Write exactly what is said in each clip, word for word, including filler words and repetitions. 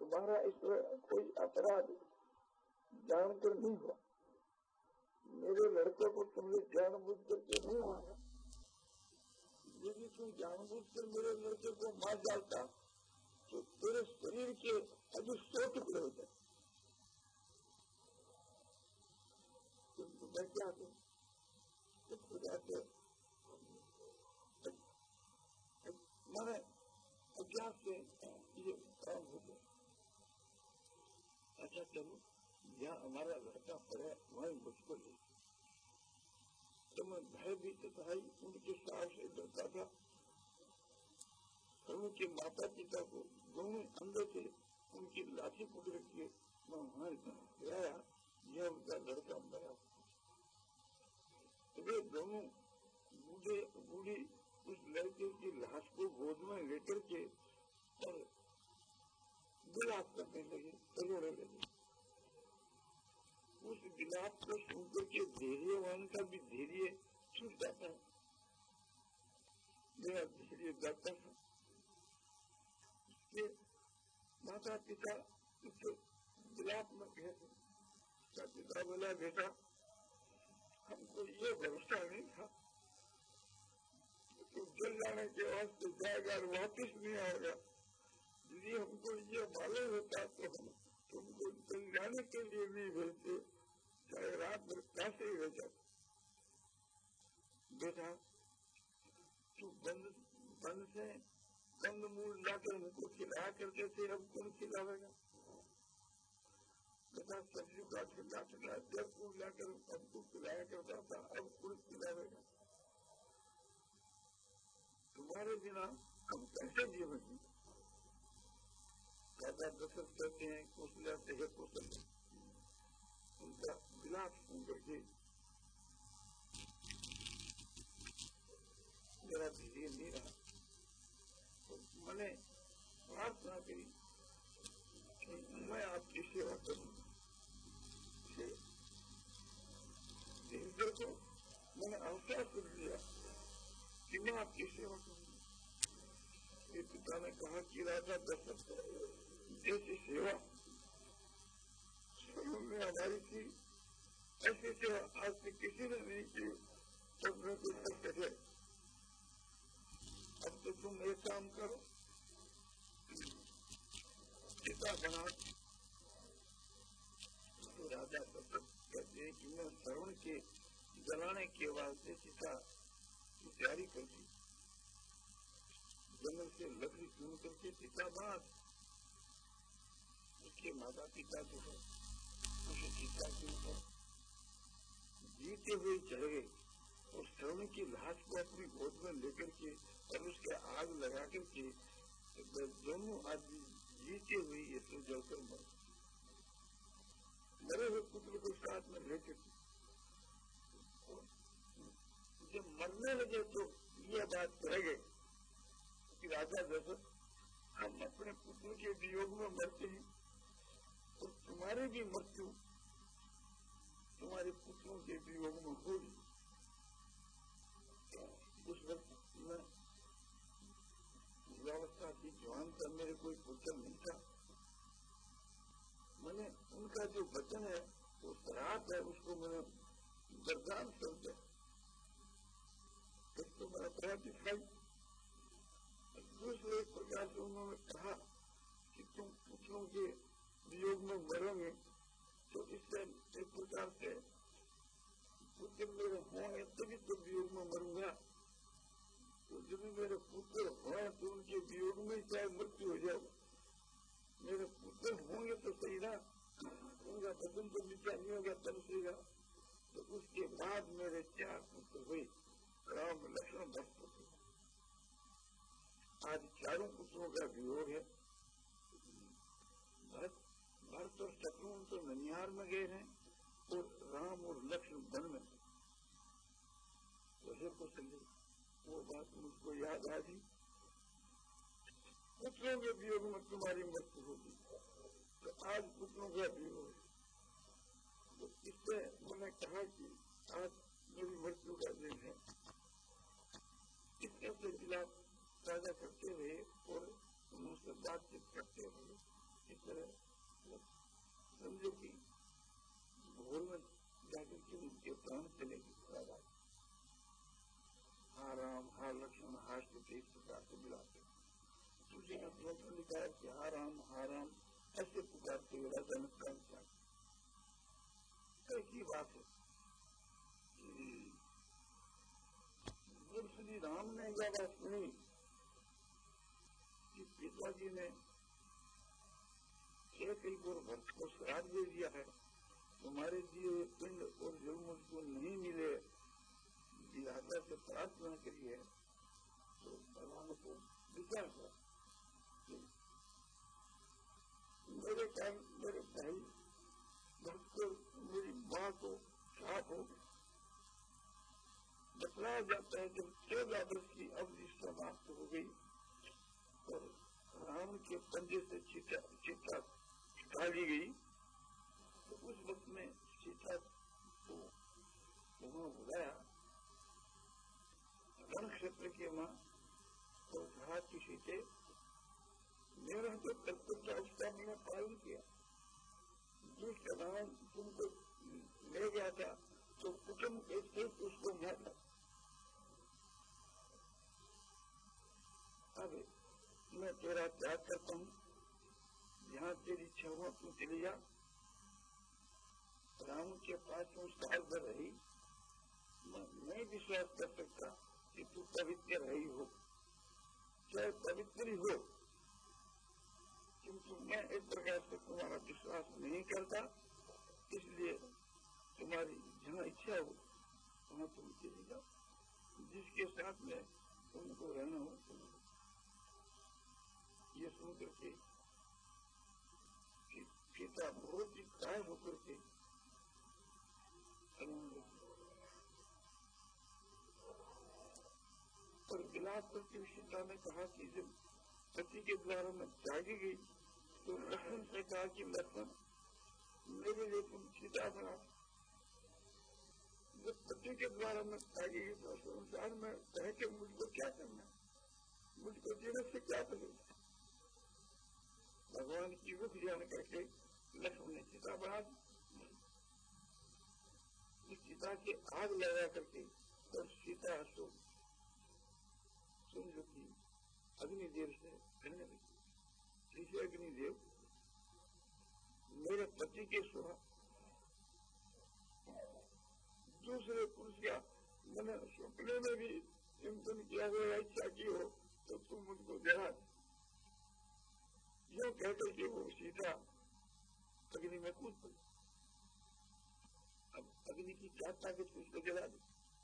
तुम्हारा इसमें कोई अपराध जानकर नहीं हुआ, मेरे लड़के को तुमने जानबूझ करके नहीं मारा। यदि तुम जानबूझ कर मेरे लड़के को मार डालता तो तेरे शरीर के अभी सौ टुकड़े हो जाए। तो मैं क्या करूं? तो खुदा के मैंने अज्ञात से ये काम हो गया। अच्छा चलो, जहाँ हमारा लड़का पड़े वहीं मुझको ले। तो मैं भयभीत था, उनके साथ से डरता था। उनके माता पिता को दोनों अंदर से उनकी लाठी पकड़ के मैं वहां गया, यह उनका लड़का मरा। वे दोनों बूढ़े बूढ़ी उस लड़के की लाश को गोद में लेकर के और विलाप करने लगे, रोने लगे। उस विलाप को सुनकर के धैर्यवान का भी धैर्य छूट जाता है। मेरा धैर्य जाता है। उसके माता पिता उसे विलाप में कहते, पिता बोला, बेटा हमको ये भरोसा नहीं था तो जल जाने के वास्ते जाएगा और वापिस नहीं आएगा। यदि हमको ये मालूम होता तो हम तुमको जल जाने के लिए नहीं भेजते, चाहे रात भर कैसे ही रह जाते। बेटा तू बंद बंद से कंद मूल लाकर हमको खिलाया करते थे, अब कौन खिलावेगा? बेटा सब्जी का खिला खिला जब फूल लाकर हमको खिलाया करता था, अब कौन खिलावेगा? तुम्हारे बिना हम कैसे जीवन? राजा दशरथ कहते हैं, कौशल्या से है कौशल्या, उनका विलाप सुन करके मेरा धैर्य नहीं रहा। तो मैंने प्रार्थना करी कि मैं आपकी सेवा करूँ। को मैंने अवसर कर दिया कि मैं आपकी सेवा करूँगा। मेरे पिता ने कहा कि राजा दशरथ जैसी सेवा शुरू में हमारी थी, ऐसी सेवा आज से किसी ने नहीं की, तब मैं कुछ कर सके। अब तो तुम एक काम करो, पिता बना। तो राजा दशरथ कहते हैं कि मैं श्रवण के जलाने के वास्ते सीता की तैयारी कर दी। जंगल से लकड़ी चुन करके सीता बात उसके माता पिता जो है उसे सीता के ऊपर जीते हुए चढ़ गए और श्रवण की लाश को अपनी गोद में लेकर के और उसके आग लगा करके दोनों आदमी जीते हुए ये तो जलकर मर मरे हुए पुत्र को साथ में लेकर जब मरने लगे तो ये बात कह गए कि राजा दशरथ हम अपने पुत्र के वियोग में मरते हैं और तुम्हारी भी मृत्यु तुम्हारे पुत्रों के वियोग में होगी। उस वक्त मैं युवावस्था की जवान का मेरे कोई पुत्र नहीं था। मैंने उनका जो वचन है वो श्राप है, उसको मैंने वरदान समझा। तो मेरा अपराध दिखाई। दूसरे प्रकार से उन्होंने कहा कि तुम पुत्रों के वियोग में मरोगे तो इससे एक प्रकार से पुत्र मेरे होंगे तभी तो वियोग में मरूंगा। तो जब मेरे पुत्र हो तो उनके वियोग में चाहे मृत्यु हो जाए, मेरे पुत्र होंगे तो सही ना, उनका वचन तो मिथ्या नहीं होगा तब सहीगा। तो उसके बाद मेरे चार पुत्र हुए, राम लक्ष्मण दस पुत्र। आज चारों पुत्रों का वियोग है। भरत भरत और शत्रुघ्न तो ननिहार में गए हैं और राम और लक्ष्मण वन में। तो हे कौशल्या, वो बात मुझको याद आ गई, पुत्रों के वियोग में तुम्हारी मृत्यु होगी। तो आज पुत्रों का वियोग है। तो इससे मैंने कहा कि आज मेरी मृत्यु का दिन है। इसके से विलाप राजा करते हुए और उनसे बातचीत करते हुए तरह समझो कि भोर में जाकर के उनके प्राण चले गए। हा राम हा लक्ष्मण हा सीता इस प्रकार से बुलाते। तुलसी का श्लोक में लिखा है कि हा राम हा राम ऐसे पुकारते हुए राजा ने प्राण त्याग। एक ही बात है, जब श्री राम ने यह बात सुनी कि पिताजी ने एक एक और भक्त को श्राप दे दिया है, तुम्हारे दिए पिंड और जल मुझको नहीं मिले, विधाता से प्रार्थना करिए, तो भगवान को विचार हुआ मेरे कारण मेरे भाई भक्त को, मेरी माँ को श्राप हो। बतलाया जाता है जब चौदह वर्ष की अवधि समाप्त हो गई और राम के पंजे से सीता सीता काली गई, तो उस वक्त में सीता को वहां बुलाया रण क्षेत्र के मां और कहा कि सीते मेरा जो कर्तव्य था उसका मैंने पालन किया, जिस राम तुमको ले गया था तो कुटुंब के सिर्फ उसको मारा। अब मैं तेरा त्याग करता हूँ, जहाँ तेरी इच्छा हुआ तू चली जा। राम के पास में साल भर रही, मैं नहीं विश्वास कर सकता कि तू पवित्र रही हो, चाहे पवित्र ही हो, किंतु मैं एक प्रकार से तुम्हारा विश्वास नहीं करता, इसलिए तुम्हारी जहाँ इच्छा हो वहाँ तुम चली जाओ, जिसके साथ में तुमको रहना हो तुम। ये सुन करके सीता बहुत ही कायल होकर के और विलाप करके सीता ने कहा कि जब पति के द्वारा मैं त्यागी गई तो लक्ष्मण से कहा कि लक्ष्मण मेरे लिए तुम सीता बना। जब पति के द्वारा मैं त्यागी गई तो संसार में कह के मुझको क्या करना, मुझको जीने से क्या करेगा। भगवान की रुख जान करके लक्ष्मण ने सीता बना दी। सीता के आग लगा करके और सीता सो समझो की अग्निदेव से कहने लगी, ऋषि अग्निदेव मेरे पति के सुहा दूसरे पुरुष का मैंने सपने में भी चिंतन किया हुआ इच्छा की हो तो तुम मुझको जरा यो कहते कि वो सीता अग्नि में कूद पड़ी। अब अग्नि की क्या ताकत उसको जला दी।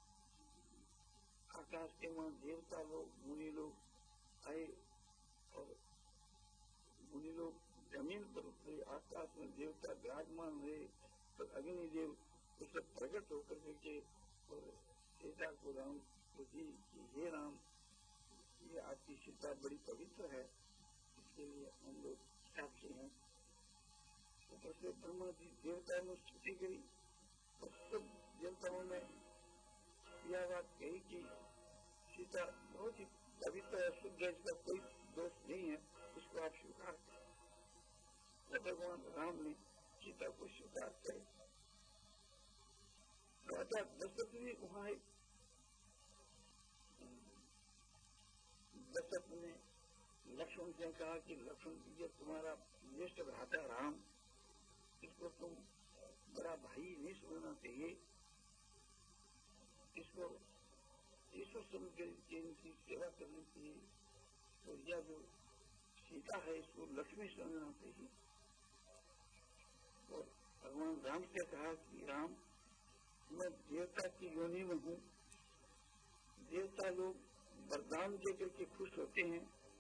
आकाश के वहां देवता लोग मुनि लोग आए और मुनि लोग जमीन पर उतरे, आकाश में देवता विराजमान हुए, तो अग्निदेव उससे प्रकट होकर के और सीता को राम बुद्धि की हे राम ये आपकी सीता बड़ी पवित्र है, इसके लिए हम लोग साक्षी हैं। ऊपर से ब्रह्मा जी देवता ने स्तुति करी और सब देवताओं ने यह बात कही कि सीता बहुत ही पवित्र है, शुद्ध है, इसका कोई दोष नहीं है, इसको आप स्वीकार करें। भगवान राम ने सीता को स्वीकार करे। राजा दशरथ भी वहां दशरथ ने लक्ष्मण से कहा कि लक्ष्मण ये तुम्हारा ज्येष्ठ भ्राता राम, इसको तुम बड़ा भाई नहीं समझना चाहिए, इसको ईश्वर समझ के इनकी सेवा करनी चाहिए, और यह जो सीता है इसको लक्ष्मी समझना चाहिए। और भगवान राम से कहा कि राम मैं देवता की योनि में हूँ, देवता लोग वरदान देकर के खुश होते हैं,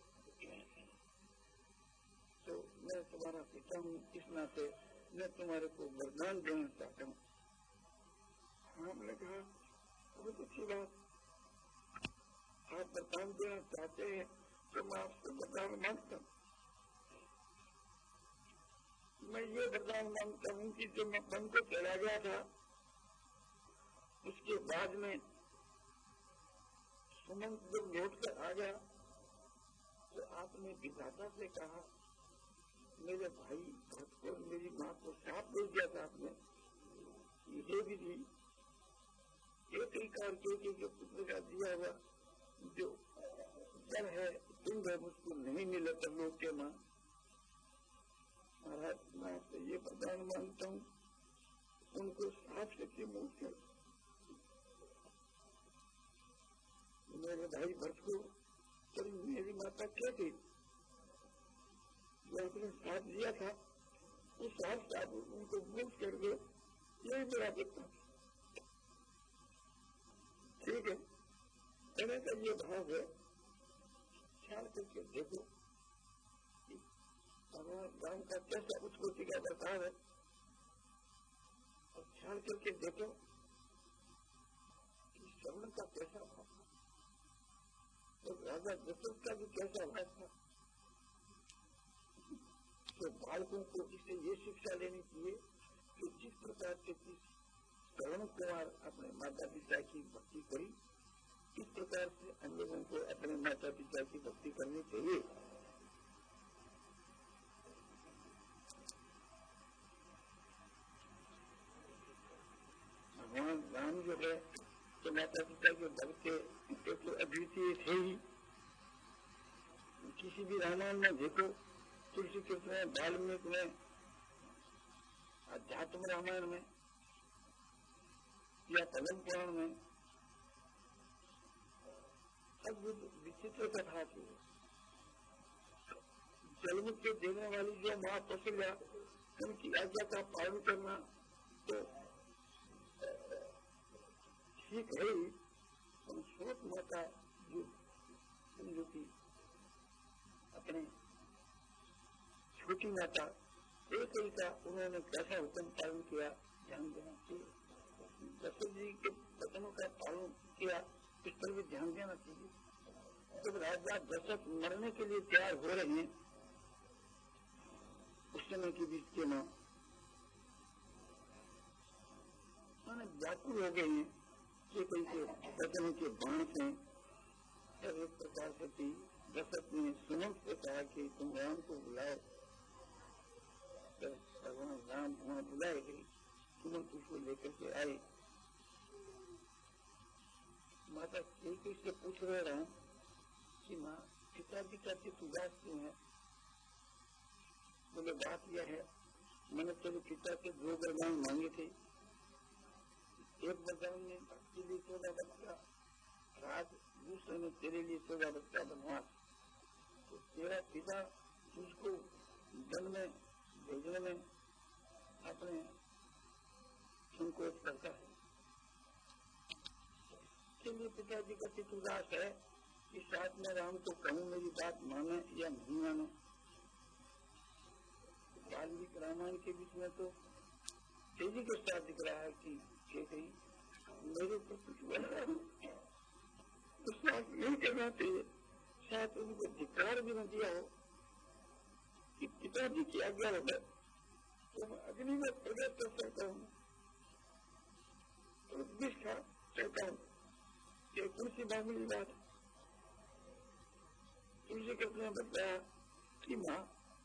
तो मैं तुम्हारा पिता हूँ, इस नाते मैं तुम्हारे को वरदान देना चाहता हूँ। हमने कहा बहुत अच्छी बात, आप वरदान देना चाहते हैं तो मैं आपसे वरदान मांगता हूँ। मैं ये वरदान मांगता हूँ कि जब मैं वन को चला गया था उसके बाद में सुमंत जब लौट कर आ गया तो आपने विधाता से कहा मेरे भाई भक्त को मेरी माँ को साफ बोल दिया था आपने, ये भी थी एक ही कार के के पुत्र का दिया हुआ जो जल है पिंड है मुझको नहीं मिला तब लोग के माँ। महाराज मैं आपसे ये प्रदान मांगता हूँ, उनको साफ सच्ची मुँह से मेरे भाई भक्त को तो मेरी माता क्या थी जो आपने साथ दिया था उस साथ साथ उनको मुक्त कर दो, यही मेरा प्रश्न। ठीक है, कहने का ये भाव है, ख्याल करके देखो हमारे गांव का कैसा उत्पत्ति का बर्ताव है, और ख्याल करके देखो कि श्रवण का कैसा भाव था, तो राजा दशरथ का भी कैसा भाव था। तो बालकों को इससे ये शिक्षा लेनी चाहिए कि जिस प्रकार से श्रवण कुमार अपने माता पिता की भक्ति करी, इस प्रकार से हम लोगों को अपने माता पिता की भक्ति करनी चाहिए। भगवान राम जो है तो माता पिता के भक्त के तो अद्वितीय थे ही। किसी भी रामायण में देखो, तुलसी कृष्ण में, वाल्मीकि में, अध्यात्म रामायण में या पद्म पुराण में अद्भुत विचित्र कथा थी। जलमुक्ति देने वाली जो माँ कौशल्या, उनकी आज्ञा का पालन करना तो ठीक है ही, स्रोत माता जो जो की अपने छोटी माता एक ही का उन्होंने कैसा हुक्म पालन किया ध्यान देना चाहिए। दशरथ जी के वचनों का पालन किया, इस पर भी ध्यान देना चाहिए। जब राजा दशरथ मरने के लिए तैयार हो रहे हैं, उस समय की बीच के मां माने व्याकुल हो गए हैं कि कैसे वचनों के बाण से सब एक प्रकार से थी। दशरथ ने सुमंत से कहा कि तुम राम को बुलाओ, तो भगवान राम वहां बुलाए गए, सुमंत उसको लेकर के आए। माता श्री से पूछ रहे राम कि माँ पिताजी का चित्त उदास क्यों है? बोले बात यह है, मैंने तेरे पिता से दो वरदान मांगे थे। एक वरदान में भक्ति लिए चौदह बच्चा राज, दूसरे में तेरे लिए चौदह बच्चा बनवास। तो तेरा पिता तुझको वन में भेजने में अपने संकोच करता है, इसलिए पिताजी का चित्त उदास है कि साथ में राम को कहूँ मेरी बात माने या नहीं माने। वाल्मीकि रामायण के बीच में तो तेजी के साथ दिख रहा है कि मेरे ऊपर कुछ बना तो साथ नहीं करना चाहिए, शायद उनको धिक्कार भी न दिया हो कि पिताजी की आज्ञा हो गए तो मैं अग्नि में प्रवेश कर सकता हूँ, तो विष खा सकता हूँ। ये कुछ मामूली बात। तुलसी कृष्ण ने बताया कि माँ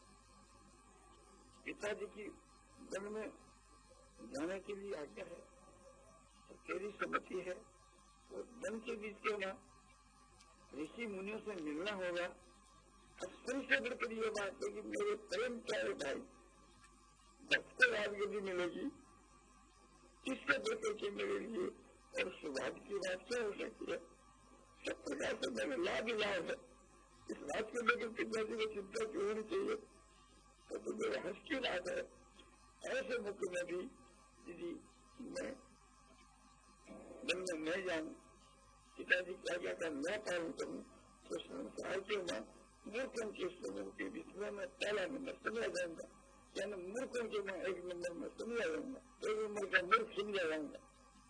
पिताजी की वन में जाने के लिए आज्ञा है, तो तेरी सम्मति है, तो वन के बीच के माँ ऋषि मुनियों से मिलना होगा। अब सबसे बढ़कर ये बात है कि मेरे प्रेम प्यारे भाई भक्त को राजगद्दी मिलेगी, किससे बढ़कर के मेरे लिए और सौभाग्य की बात क्या हो सकती है। सब प्रकार से मेरे लाभ ही लाभ है। इस बात को लेकर पिताजी को चिंता क्यों होनी चाहिए, तो, तो मेरे हर्ष की बात है। ऐसे मुख्य में भी यदि मैं दिन में नहीं जाऊँ, पिताजी की आज्ञा का मैं पालन करूँ, तो संसार के मैं मूर्खों के समूह के बीच में मैं पहला नंबर समझा जाऊंगा, यानी मूर्खों के मैं एक नंबर में समझा जाऊंगा, एक नंबर का मूर्ख समझा जाऊंगा।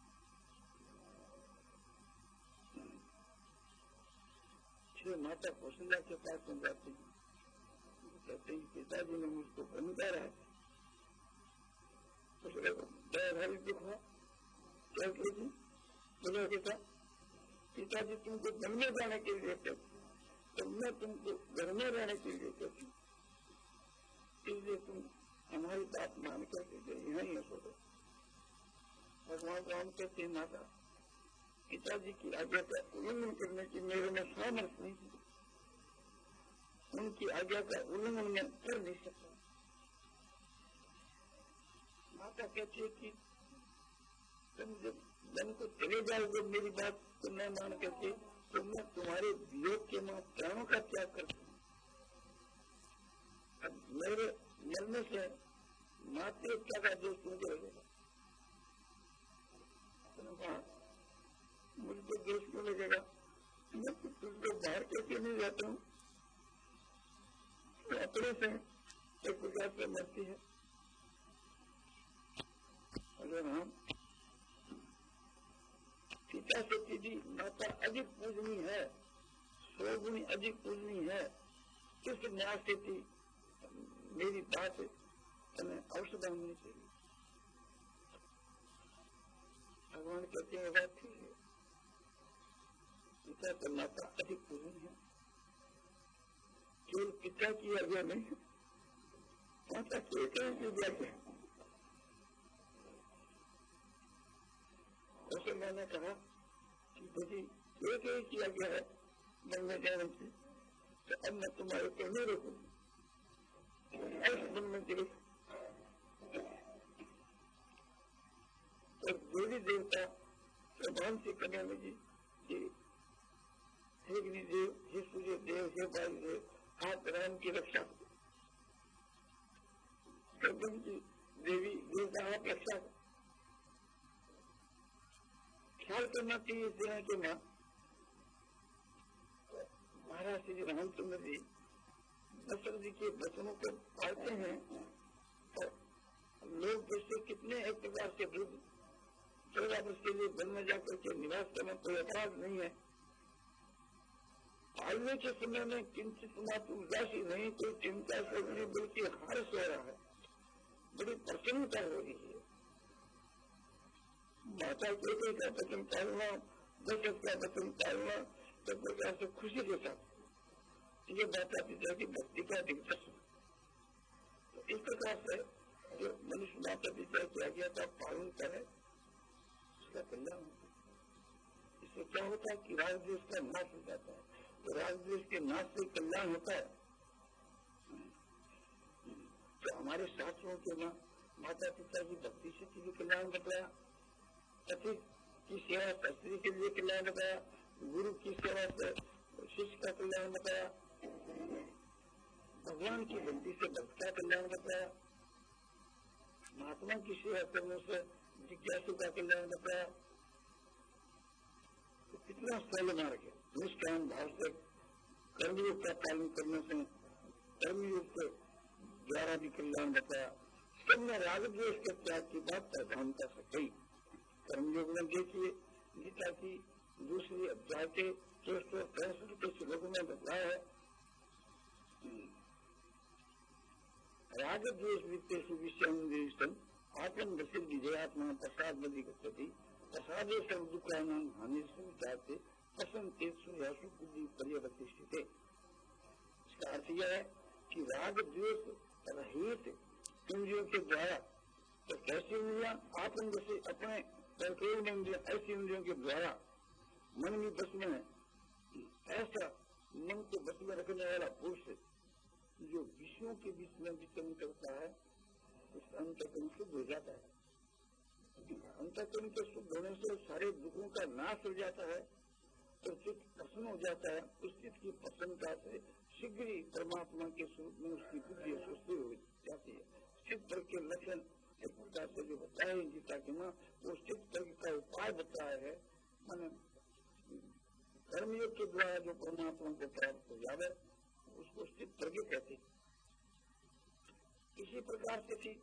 छह माता कौशल्या के पास में जाती है, कहते हैं पिताजी ने मुझको बनता रहा दयाभावी दिखा क्या कहती बोले बेटा पिताजी तुमको वन में जाने के लिए कहती, तो मैं तुमको घर में रहने के लिए कहती। इसलिए तुम हमारी बात मान करके यहाँ ही सो दो। भगवान राम कहते हैं माता पिताजी की आज्ञा का उल्लंघन करने की मेरे में सामर्थ्य नहीं है, उनकी आज्ञा का उल्लंघन मैं कर नहीं सकता। माता कहती है कि तुम जब जन को चले जाओगे मेरी बात तो मैं मान करके तो मैं तुम्हारे वियोग के मां प्राणों का त्याग करता हूँ। अब मेरे मरने से मात्र क्या का दोष मुझे लगेगा? मुझको दोष क्यों लगेगा? मैं तो तुझको बाहर कैसे नहीं जाता हूँ, तो अपने से एक प्रकार से मरती है। अगर हम पिता से सीधी माता अधिक पूजनी है, सौ गुनी अधिक पूजनी है, किस न्याय से थी मेरी बात औषध होनी चाहिए। भगवान कहते हैं बात ठीक है, पिता से माता अधिक पूजनी है, केवल पिता की आज्ञा नहीं है, माता की एक आज्ञा। जैसे मैंने कहा कि मुझे एक ही की आज्ञा है बनने जाने की, तो अब मैं तुम्हारे को नहीं रोकूं ऐसे बनने के लिए। और देवी देवता प्रधान से करने लगी कि हे देव, हे सूर्य देव, हे वायु देव, आप राम की रक्षा करो। की देवी देवता आप रक्षा करो। ख्याल करना चाहिए इस तरह के मां महाराज श्री रामचंद्र जी दशरथ जी के वचनों को पढ़ते हैं तो लोग जैसे कितने एक प्रकार से वृद्ध चौदह वर्ष के लिए वन में जाकर के निवास करना कोई अपराध नहीं है। पालने के समय में किंचित मात्र उदासी नहीं, कोई चिंता से नहीं, बल्कि हर्ष हो रहा है, बड़ी प्रसन्नता हो रही है। माता बेटे का वचन पालना, दशरथ का वचन पालना सब प्रकार से खुशी के साथ, ये माता पिता की भक्ति का दिग्दर्शन। तो इस प्रकार से जो मनुष्य माता पिता की आज्ञा का पालन करे उसका कल्याण होता है। इससे क्या होता है कि राग द्वेष का नाश हो जाता है। तो राग द्वेष के नाश से कल्याण होता है। तो हमारे शास्त्रों के मां माता पिता की भक्ति से भी कल्याण बताया, पति की सेवा स्त्री के लिए कल्याण बताया, गुरु की सेवा से शिष्य का कल्याण बताया, भगवान की भक्ति से भक्त का कल्याण बताया, महात्मा की सेवा करने से जिज्ञासु का कल्याण बताया। तो कितना सरल मार्ग है। निष्काम भाव से कर्मयोग का पालन करने से कर्मयोग के द्वारा भी कल्याण बताया। सबने राग द्वेष के त्याग की बात प्रधानता से कही। कर्मयोग में देखिए गीता की दूसरी अध्याय के चौसठ पैंसठ के श्लोक में बताया है, राग द्वेष वित्तेषु विषयं आत्म दर्शित विजयात्मा प्रसाद बदि गति प्रसादे सब दुकानां हानि सुचाते प्रसन्नतेषु यासु बुद्धि पर्यवतिष्ठिते। इसका अर्थ यह है कि राग द्वेष रहित इंद्रियों के द्वारा, तो कैसी इंद्रियां आत्म जैसे अपने कंट्रोल में इंद्रिया, ऐसी इंद्रियों के द्वारा मन में बस में ऐसा मन को बस में रखने वाला पुरुष जो विषयों के बीच में विचरण करता है उस अंतःकरण शुद्ध हो जाता है। अंतःकरण के शुद्ध होने से सारे दुखों का नाश हो जाता है, तो चित्त प्रसन्न हो जाता है। उस चित्त की प्रसन्नता से शीघ्र ही परमात्मा के स्वरूप में उसकी बुद्धि स्थिर हो जाती है। चित्त वर्ग के लक्षण एक प्रकार से जो बताया है गीता के मां, वो चित्त वर्ग का उपाय बताया है। मैंने कर्मयोग के द्वारा जो परमात्मा को प्राप्त हो जाए उसको चित्त वर्ग कहते। इसी प्रकार से थी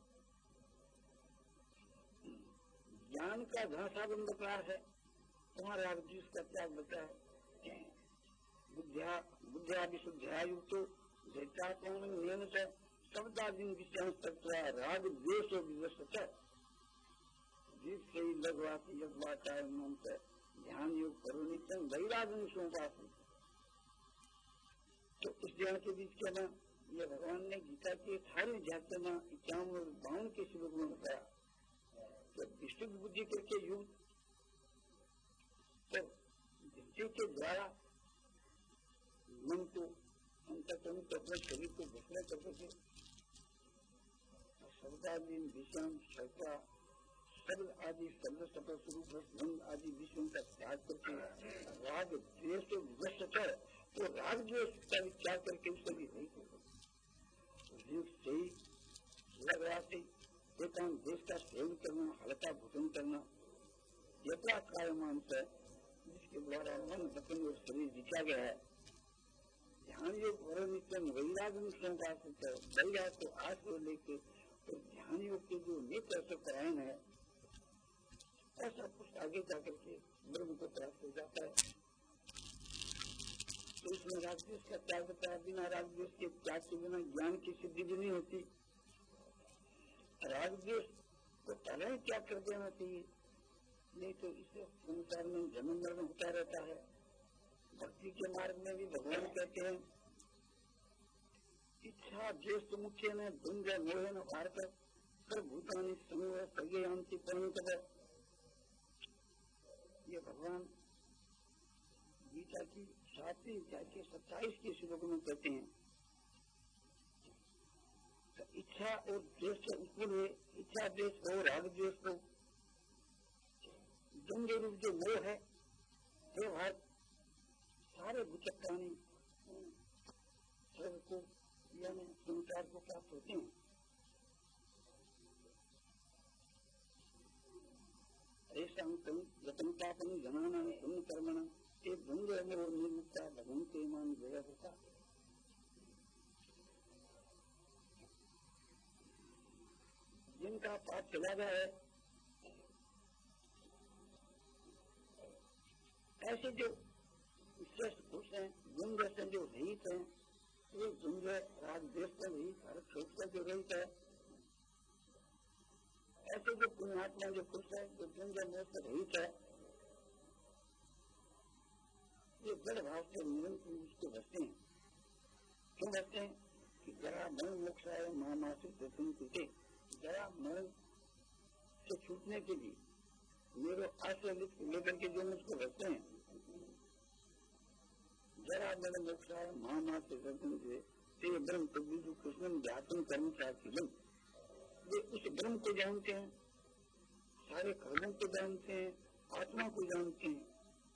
ज्ञान का घासाबंद प्रकार है, तुम्हारे आप जिसका त्याग बचा है। बुद्धिया बुद्धिया विशुद्धिया युक्त नियम से शब्दादीन विषय तत्वा राग द्वेष विवश जीत से ही लगवाती यदवाचार से ध्यान योग करो नित्यम वैराग्य सोपासन। तो इस ज्ञान के बीच क्या ना ये भगवान ने गीता के अठारहवें अध्याय में इक्यावन और बावन के श्लोक में बताया कि विस्तृत बुद्धि करके युक्त तो दृष्टि के द्वारा मन को अंतःकरण को अपने शरीर को घोषणा करते थे। शब्दादि विषम शब्दा शब्द आदि शब्द सफल स्वरूप रंग आदि विषयों का त्याग करके राग द्वेष तो विवश है तो राग द्वेष का विचार करके उससे भी नहीं करते सही लग रहा से एकांत देश का सेवन करना हल्का भोजन करना यथा कार्य मानस है जिसके द्वारा मन वचन और शरीर जिचा गया है। ध्यान योग और नित्य वैराग निश्चय का वैराग को आज को लेकर तो ध्यान योग के जो नित्य ऐसे परायण है ऐसा कुछ आगे जाकर के ब्रह्म को प्राप्त हो जाता है। तो इसमें रागद्वेष का त्याग बताया, बिना रागद्वेष के त्याग के बिना ज्ञान की सिद्धि भी नहीं होती। रागद्वेष को पहले ही त्याग कर देना चाहिए, नहीं तो इससे संसार में जन्म मरण होता रहता है। भक्ति के मार्ग में भी भगवान कहते हैं इच्छा ज्येष्ठ मुख्य ने द्वंद्व मोह न भारत सर्वभूतानि समूह प्रज्ञांति परिणत। ये भगवान गीता की सातवीं अध्याय के सत्ताईस के श्लोक में कहते हैं तो इच्छा और द्वेष से उत्पन्न है, इच्छा द्वेष को राग द्वेष को द्वंद्व रूप जो मोह है व्यवहार सारे भूत प्राणी स्वर्ग को यानी संसार को प्राप्त होते हैं। ऐसा जतनता अपनी जनाना पुण्य कर्मणा एक द्वंद्व मोह निर्मुक्ता भगवंते मान जय होता। जिनका पाप चला गया है ऐसे जो श्रेष्ठ पुरुष हैं द्वंद्व से जो रहित हैं ये द्वंद्व राग द्वेष का रहित हर क्षोभ का जो रहित है ऐसे जो पुण्यात्मा जो पुरुष है जो द्वंद्व मोह से रहित है ये दृढ़ भाव से निरंतर उसको बचते हैं। क्यों बचते हैं कि जरा मन मोक्ष है महामासिक दर्शन टूटे जरा मन से छूटने के लिए मेरे आश्रय लेकर के जो मुझको बचते हैं जरा मन मोक्ष है महामासिक दर्शन से ते ब्रह्म को विदु कृष्ण ज्ञातन कर्म साक्षी वे उस ब्रह्म को जानते हैं, सारे कर्मों को जानते हैं, आत्मा को जानते हैं।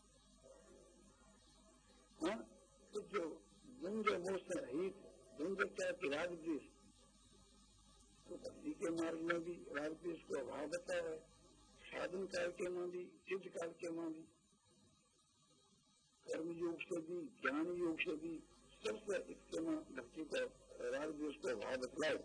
हाँ तो जो द्वंद्व मोह से रहित द्वंद्व क्या राग द्वेष तो भक्ति के मार्ग में भी राग द्वेष को अभाव बताया है, साधन काल के मां भी सिद्ध काल के मां भी कर्म योग से भी ज्ञान योग से भी सबसे इसके मां भक्ति को राग द्वेष को अभाव बतलाए।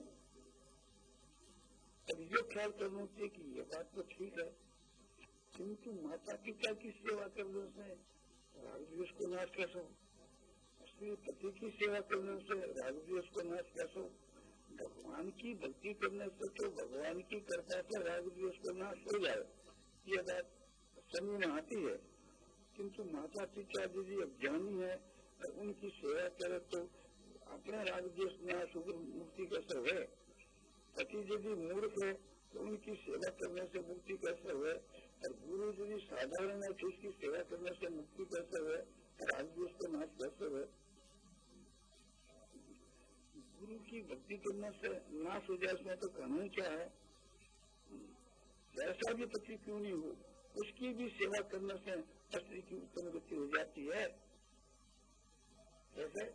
अब ये ख्याल करना चाहिए कि ये बात तो ठीक है किंतु माता पिता की सेवा करने से रागद्वेष को नाश कैसे हो, अपने पति की सेवा करने से रागद्वेष को नाश कैसे हो, भगवान की भक्ति करने से तो भगवान की कृपा से रागद्वेष को नाश हो जाए ये बात समझ में आती है। किंतु माता पिता यदि अज्ञानी है और उनकी सेवा करे तो अपने रागद्वेष नाश होकर मुक्ति कैसे हुए। पति यदि मूर्ख है तो उनकी सेवा करने से मुक्ति कैसे हुए और गुरु यदि साधारण है तो उसकी सेवा करने से मुक्ति कैसे हुए और रागद्वेष को नाश कैसे हुए। गुरु की भक्ति करने से नाश हो जाए उसमें तो कानून क्या है। ऐसा भी पति क्यों नहीं हो उसकी भी सेवा करने से पति की उत्तम गति हो जाती है। जैसे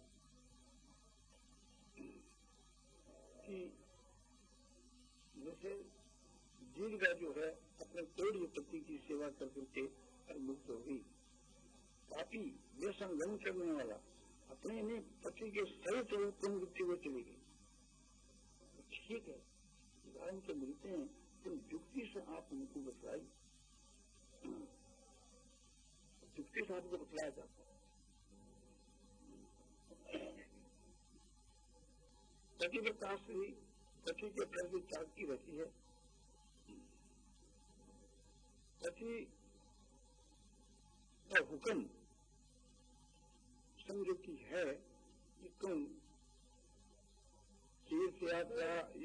कि जैसे दीर्घा जो है अपने तोड़िए पति की सेवा कर करके और मुक्त हो गई। पापी व्यसन ग्रहण करने वाला अपने ने पति के सहित उत्तम वृत्ति को चली गई। ठीक है उदाहरण के मिलते हैं तो युक्ति से आप उनको बतलाई युक्ति से आपको बतलाया जाता है। पति प्रकाश भी पति के प्रति जागती रहती है। पति का हुक्म समझो की है कि तुम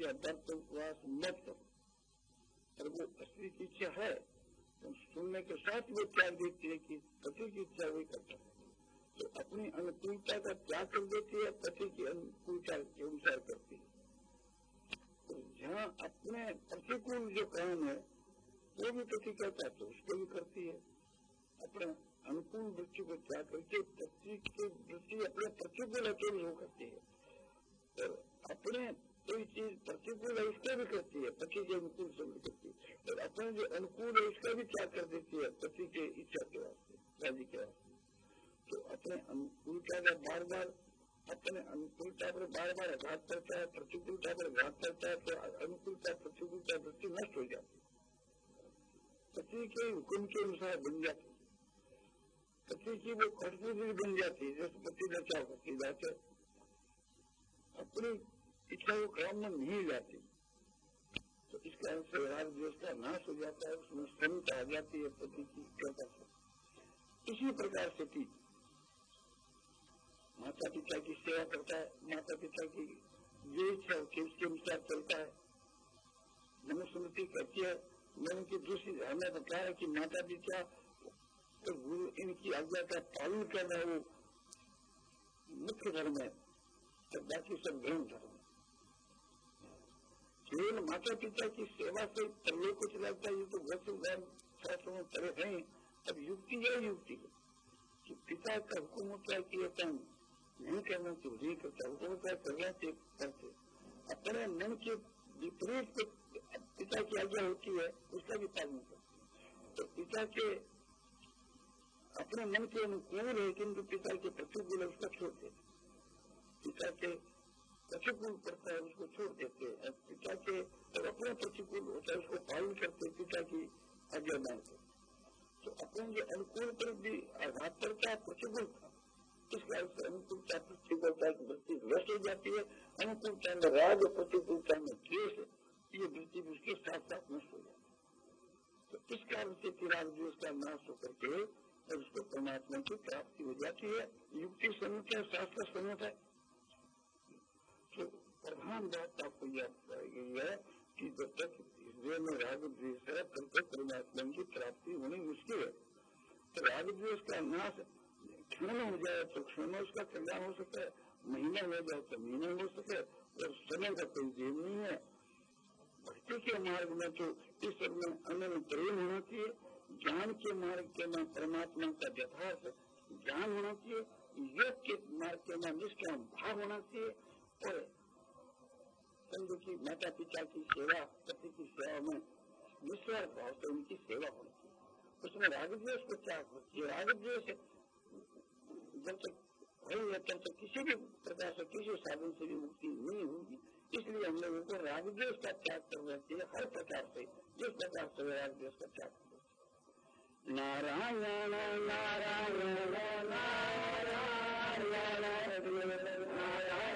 इच्छा दर्द उपवास मत करो। और वो स्त्री की इच्छा है तो सुनने के साथ वो त्याग देती है कि पति की इच्छा वही करता है, तो अपनी अनुकूलता का त्याग कर देती है, पति की अनुकूलता के अनुसार करती है। तो जहाँ अपने प्रतिकूल जो काम है वो भी पति करता है तो उसको भी करती है। अपने अनुकूल वृत्ति को त्याग करके पति की वृत्ति अपने प्रतिकूल अकेले हो करती है, और अपने कोई चीज प्रतिकूल है उसका भी करती है, पति के अनुकूल से भी करती है, और अपने जो अनुकूल है उसका भी त्याग कर देती है पति के इच्छा के वास्ते, राजी के वास्ते। तो अपने अनुकूलता का बार बार अपने अनुकूलता पर बार बार आघात करता है, प्रतिकूलता पर आघात करता है, तो अनुकूलता प्रतिकूलता वृत्ति नष्ट हो जाती है, पति के हुक्म के अनुसार बन जाती है, पति की वो कठपुतली बन जाती है, जैसे पति बचाव करती जाते अपनी इच्छा को काम में नहीं जाती। तो इस कारण से राग द्वेष का नाश हो जाता है, उसमें क्षमता आ जाती है पति की कृपा से। इसी प्रकार से भी माता पिता की सेवा करता है, माता पिता की जो इच्छा होती है उसके अनुसार चलता है। मनुस्मृति कहती है, मैंने की दूसरी धारणा बता है कि माता पिता तो गुरु इनकी आज्ञा का पालन करना वो मुख्य धर्म है, तो बाकी सब गौण धर्म है। केवल माता पिता की सेवा से तरले को चलाता है, ये तो वचन शास्त्रों में तरह है। अब युक्ति यह युक्ति है कि पिता का हुक्म होता है कि काम नहीं करना चाहिए, नहीं करता, हुक्म होता है करना चाहिए, करते अपने मन के विपरीत पिता की आज्ञा होती है उसका भी पालन करते। तो पिता के अपने मन के अनुकूल है किंतु पिता के प्रतिकूल है उसका छोड़ देते, पिता के प्रतिकूल करता है उसको छोड़ देते हैं, पिता के और अपने प्रतिकूल होता है उसको पालन करते, पिता की आज्ञा मानते। तो अपने जो अनुकूल पर भी आघात करता है प्रतिकूल था, इस कारण से अनुकूलता प्रतिकूलता की वृत्ति नष्ट हो जाती है। अनुकूलता में राग और प्रतिकूलता में द्वेष, ये वृत्ति भी उसके साथ साथ नष्ट हो जाती है। तो इस कारण से फिर राग द्वेष का नाश होकर के और उसको परमात्मा की प्राप्ति हो जाती है। युक्ति सम्मत है, शास्त्र सम्मत है। तो प्रधान बात आपको याद गई है कि जब तक हृदय में राग द्वेष है तब तक परमात्मा की प्राप्ति होनी मुश्किल है। तो राग द्वेष का नाश क्षण में हो जाए तो क्षण में उसका कल्याण हो सके, महीना हो जाए तो महीना हो सके, और समय का कोई देव नहीं है। भक्ति के मार्ग में तो इस सब में अनन्य प्रेम होना चाहिए, ज्ञान के मार्ग के में परमात्मा का यथार्थ ज्ञान होना चाहिए, योग के मार्ग के में निष्काम भाव होना चाहिए, और समझो की माता पिता की सेवा, पति की सेवा में निस्वार्थ भाव से उनकी सेवा होनी चाहिए। उसमें राग द्वेष को त्याग होती है। राग द्वेष जब तक है तब तक किसी भी प्रकार से किसी साधन से भी मुक्ति नहीं होगी। इसलिए हम लोगों को राग द्वेष का त्याग करना चाहिए, हर प्रकार से, जिस प्रकार से राग द्वेष का त्याग करना चाहिए। नारायण नारायण नारायण नारायण